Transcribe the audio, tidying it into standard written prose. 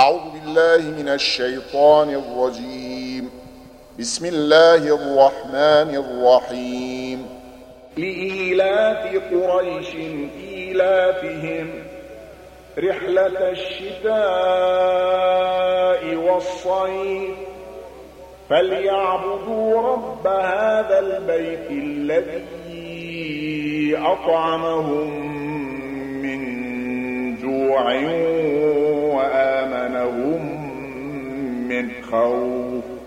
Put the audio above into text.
أعوذ بالله من الشيطان الرجيم. بسم الله الرحمن الرحيم. لإيلاف قريش إيلافهم رحلة الشتاء والصيف فليعبدوا رب هذا البيت الذي أطعمهم من جوع وآمنهم من خوف.